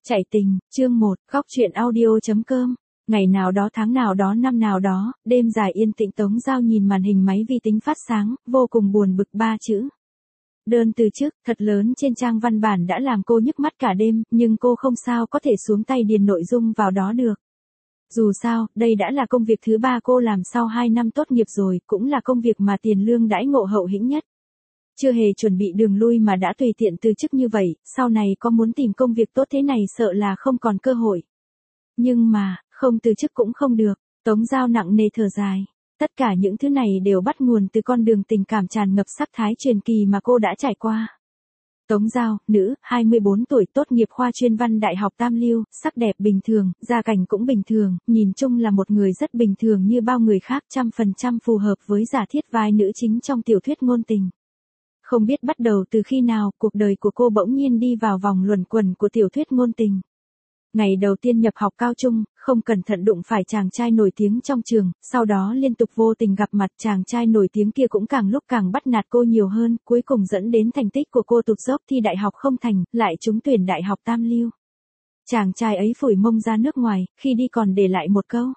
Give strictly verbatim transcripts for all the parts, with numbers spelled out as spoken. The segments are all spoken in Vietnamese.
Chạy tình, chương một, góc truyện audio.com. Ngày nào đó tháng nào đó năm nào đó, đêm dài yên tĩnh Tống Giao nhìn màn hình máy vi tính phát sáng, vô cùng buồn bực ba chữ. Đơn từ chức, thật lớn trên trang văn bản đã làm cô nhức mắt cả đêm, nhưng cô không sao có thể xuống tay điền nội dung vào đó được. Dù sao, đây đã là công việc thứ ba cô làm sau hai năm tốt nghiệp rồi, cũng là công việc mà tiền lương đãi ngộ hậu hĩnh nhất. Chưa hề chuẩn bị đường lui mà đã tùy tiện từ chức như vậy, sau này có muốn tìm công việc tốt thế này sợ là không còn cơ hội. Nhưng mà, không từ chức cũng không được, Tống Giao nặng nề thở dài. Tất cả những thứ này đều bắt nguồn từ con đường tình cảm tràn ngập sắc thái truyền kỳ mà cô đã trải qua. Tống Giao, nữ, hai mươi bốn tuổi, tốt nghiệp khoa chuyên văn Đại học Tam Lưu, sắc đẹp bình thường, gia cảnh cũng bình thường, nhìn chung là một người rất bình thường như bao người khác, trăm phần trăm phù hợp với giả thiết vai nữ chính trong tiểu thuyết ngôn tình. Không biết bắt đầu từ khi nào, cuộc đời của cô bỗng nhiên đi vào vòng luẩn quẩn của tiểu thuyết ngôn tình. Ngày đầu tiên nhập học cao trung, không cẩn thận đụng phải chàng trai nổi tiếng trong trường, sau đó liên tục vô tình gặp mặt chàng trai nổi tiếng kia cũng càng lúc càng bắt nạt cô nhiều hơn, cuối cùng dẫn đến thành tích của cô tụt dốc, thi đại học không thành, lại trúng tuyển Đại học Tam Lưu. Chàng trai ấy phủi mông ra nước ngoài, khi đi còn để lại một câu.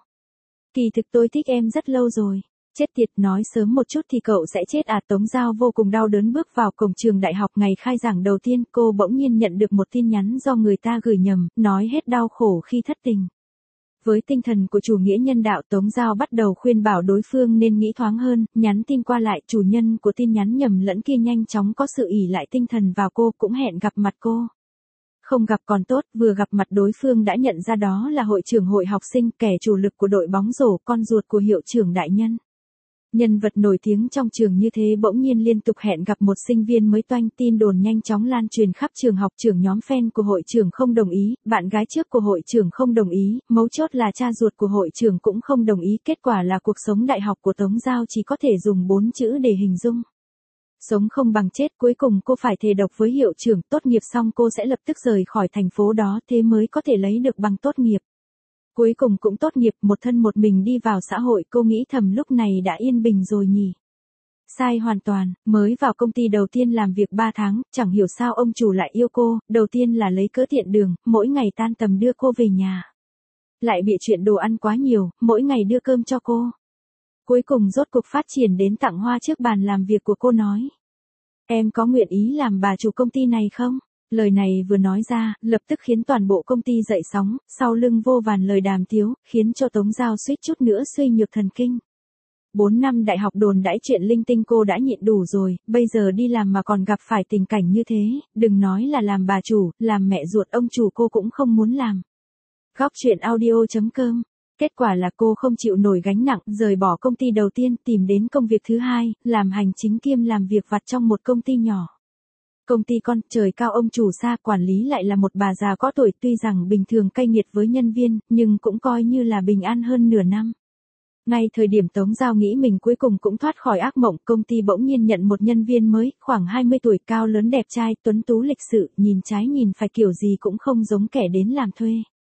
Kỳ thực tôi thích em rất lâu rồi. Chết tiệt, nói sớm một chút thì cậu sẽ chết à. Tống Giao vô cùng đau đớn bước vào cổng trường đại học. Ngày khai giảng đầu tiên, cô bỗng nhiên nhận được một tin nhắn do người ta gửi nhầm, nói hết đau khổ khi thất tình. Với tinh thần của chủ nghĩa nhân đạo, Tống Giao bắt đầu khuyên bảo đối phương nên nghĩ thoáng hơn, nhắn tin qua lại. Chủ nhân của tin nhắn nhầm lẫn kia nhanh chóng có sự ỷ lại tinh thần vào cô, cũng hẹn gặp mặt cô. Không gặp còn tốt, vừa gặp mặt đối phương đã nhận ra đó là hội trưởng hội học sinh, kẻ chủ lực của đội bóng rổ, con ruột của hiệu trưởng đại nhân. Nhân vật nổi tiếng trong trường như thế bỗng nhiên liên tục hẹn gặp một sinh viên mới toanh, tin đồn nhanh chóng lan truyền khắp trường học. Trưởng nhóm fan của hội trưởng không đồng ý, bạn gái trước của hội trưởng không đồng ý, mấu chốt là cha ruột của hội trưởng cũng không đồng ý. Kết quả là cuộc sống đại học của Tống Giao chỉ có thể dùng bốn chữ để hình dung. Sống không bằng chết. Cuối cùng cô phải thề độc với hiệu trưởng, tốt nghiệp xong cô sẽ lập tức rời khỏi thành phố đó, thế mới có thể lấy được bằng tốt nghiệp. Cuối cùng cũng tốt nghiệp, một thân một mình đi vào xã hội, cô nghĩ thầm lúc này đã yên bình rồi nhỉ. Sai hoàn toàn, mới vào công ty đầu tiên làm việc ba tháng, chẳng hiểu sao ông chủ lại yêu cô, đầu tiên là lấy cớ tiện đường, mỗi ngày tan tầm đưa cô về nhà. Lại bịa chuyện đồ ăn quá nhiều, mỗi ngày đưa cơm cho cô. Cuối cùng rốt cuộc phát triển đến tặng hoa trước bàn làm việc của cô nói. Em có nguyện ý làm bà chủ công ty này không? Lời này vừa nói ra, lập tức khiến toàn bộ công ty dậy sóng, sau lưng vô vàn lời đàm tiếu, khiến cho Tống Giao suýt chút nữa suy nhược thần kinh. Bốn năm đại học đồn đãi chuyện linh tinh cô đã nhịn đủ rồi, bây giờ đi làm mà còn gặp phải tình cảnh như thế, đừng nói là làm bà chủ, làm mẹ ruột ông chủ cô cũng không muốn làm. Góc truyện audio.com. Kết quả là cô không chịu nổi gánh nặng, rời bỏ công ty đầu tiên, tìm đến công việc thứ hai, làm hành chính kiêm làm việc vặt trong một công ty nhỏ. Công ty con, trời cao ông chủ xa, quản lý lại là một bà già có tuổi, tuy rằng bình thường cay nghiệt với nhân viên, nhưng cũng coi như là bình an hơn nửa năm. Ngay thời điểm Tống Giao nghĩ mình cuối cùng cũng thoát khỏi ác mộng, công ty bỗng nhiên nhận một nhân viên mới, khoảng hai mươi tuổi, cao lớn đẹp trai, tuấn tú lịch sự, nhìn trái nhìn phải kiểu gì cũng không giống kẻ đến làm thuê.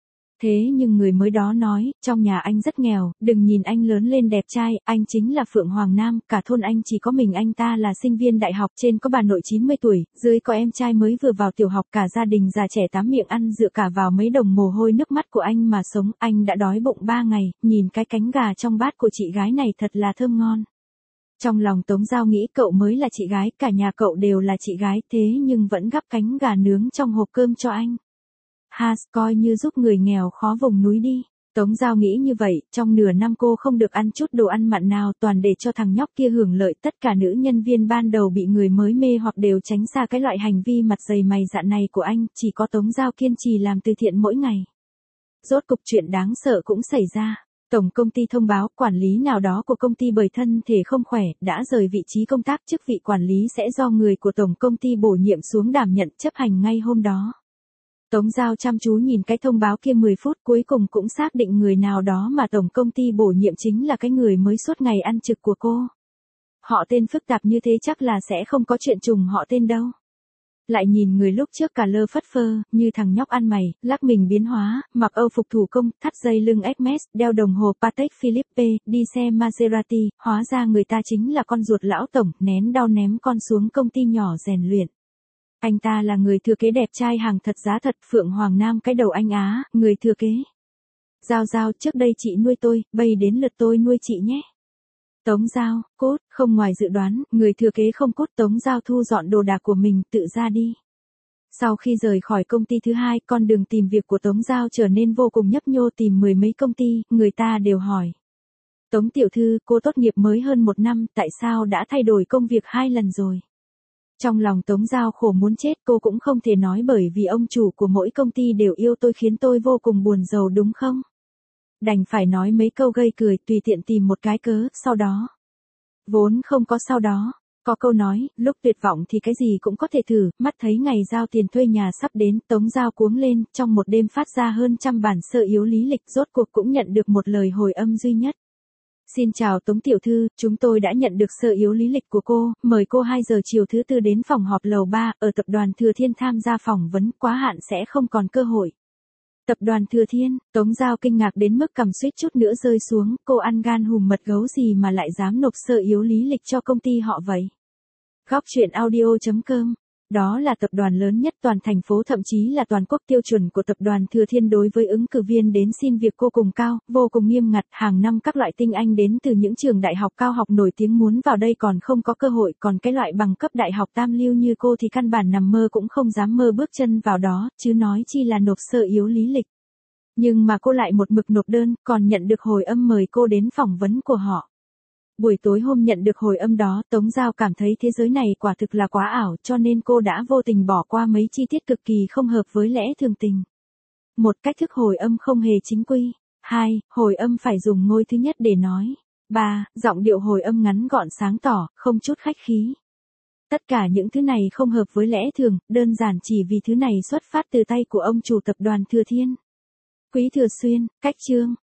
Thế nhưng người mới đó nói, trong nhà anh rất nghèo, đừng nhìn anh lớn lên đẹp trai, anh chính là Phượng Hoàng Nam, cả thôn anh chỉ có mình anh ta là sinh viên đại học, trên có bà nội chín mươi tuổi, dưới có em trai mới vừa vào tiểu học, cả gia đình già trẻ tám miệng ăn dựa cả vào mấy đồng mồ hôi nước mắt của anh mà sống, anh đã đói bụng ba ngày, nhìn cái cánh gà trong bát của chị gái này thật là thơm ngon. Trong lòng Tống Giao nghĩ cậu mới là chị gái, cả nhà cậu đều là chị gái, thế nhưng vẫn gắp cánh gà nướng trong hộp cơm cho anh. Ha, coi như giúp người nghèo khó vùng núi đi. Tống Giao nghĩ như vậy, trong nửa năm cô không được ăn chút đồ ăn mặn nào, toàn để cho thằng nhóc kia hưởng lợi. Tất cả nữ nhân viên ban đầu bị người mới mê hoặc đều tránh xa cái loại hành vi mặt dày mày dạn này của anh, chỉ có Tống Giao kiên trì làm từ thiện mỗi ngày. Rốt cục chuyện đáng sợ cũng xảy ra. Tổng công ty thông báo quản lý nào đó của công ty bởi thân thể không khỏe, đã rời vị trí công tác, chức vị quản lý sẽ do người của tổng công ty bổ nhiệm xuống đảm nhận, chấp hành ngay hôm đó. Tống Giao chăm chú nhìn cái thông báo kia mười phút, cuối cùng cũng xác định người nào đó mà tổng công ty bổ nhiệm chính là cái người mới suốt ngày ăn trực của cô. Họ tên phức tạp như thế chắc là sẽ không có chuyện trùng họ tên đâu. Lại nhìn người lúc trước cả lơ phất phơ, như thằng nhóc ăn mày, lắc mình biến hóa, mặc âu phục thủ công, thắt dây lưng Hermes, đeo đồng hồ Patek Philippe, đi xe Maserati, hóa ra người ta chính là con ruột lão tổng, nén đau ném con xuống công ty nhỏ rèn luyện. Anh ta là người thừa kế đẹp trai hàng thật giá thật, Phượng Hoàng Nam cái đầu anh Á, người thừa kế. Giao Giao, trước đây chị nuôi tôi, bây đến lượt tôi nuôi chị nhé. Tống Giao, cốt, không ngoài dự đoán, người thừa kế không cốt. Tống Giao thu dọn đồ đạc của mình, tự ra đi. Sau khi rời khỏi công ty thứ hai, con đường tìm việc của Tống Giao trở nên vô cùng nhấp nhô, tìm mười mấy công ty, người ta đều hỏi. Tống tiểu thư, cô tốt nghiệp mới hơn một năm, tại sao đã thay đổi công việc hai lần rồi? Trong lòng Tống Giao khổ muốn chết, cô cũng không thể nói bởi vì ông chủ của mỗi công ty đều yêu tôi khiến tôi vô cùng buồn rầu đúng không? Đành phải nói mấy câu gây cười, tùy tiện tìm một cái cớ, sau đó. Vốn không có sau đó. Có câu nói, lúc tuyệt vọng thì cái gì cũng có thể thử, mắt thấy ngày giao tiền thuê nhà sắp đến, Tống Giao cuống lên, trong một đêm phát ra hơn trăm bản sơ yếu lý lịch, rốt cuộc cũng nhận được một lời hồi âm duy nhất. Xin chào Tống tiểu thư, chúng tôi đã nhận được sơ yếu lý lịch của cô, mời cô hai giờ chiều thứ tư đến phòng họp lầu ba, ở tập đoàn Thừa Thiên tham gia phỏng vấn, quá hạn sẽ không còn cơ hội. Tập đoàn Thừa Thiên, Tống Giao kinh ngạc đến mức cằm suýt chút nữa rơi xuống, cô ăn gan hùm mật gấu gì mà lại dám nộp sơ yếu lý lịch cho công ty họ vậy? Góc truyện audio chấm com. Đó là tập đoàn lớn nhất toàn thành phố, thậm chí là toàn quốc. Tiêu chuẩn của tập đoàn Thừa Thiên đối với ứng cử viên đến xin việc vô cùng cao, vô cùng nghiêm ngặt. Hàng năm các loại tinh anh đến từ những trường đại học cao học nổi tiếng muốn vào đây còn không có cơ hội, còn cái loại bằng cấp đại học tam lưu như cô thì căn bản nằm mơ cũng không dám mơ bước chân vào đó, chứ nói chi là nộp sơ yếu lý lịch. Nhưng mà cô lại một mực nộp đơn, còn nhận được hồi âm mời cô đến phỏng vấn của họ. Buổi tối hôm nhận được hồi âm đó, Tống Giao cảm thấy thế giới này quả thực là quá ảo, cho nên cô đã vô tình bỏ qua mấy chi tiết cực kỳ không hợp với lẽ thường tình. Một, cách thức hồi âm không hề chính quy. Hai, hồi âm phải dùng ngôi thứ nhất để nói. Ba, giọng điệu hồi âm ngắn gọn sáng tỏ, không chút khách khí. Tất cả những thứ này không hợp với lẽ thường, đơn giản chỉ vì thứ này xuất phát từ tay của ông chủ tập đoàn Thừa Thiên. Quý Thừa Xuyên, cách chương.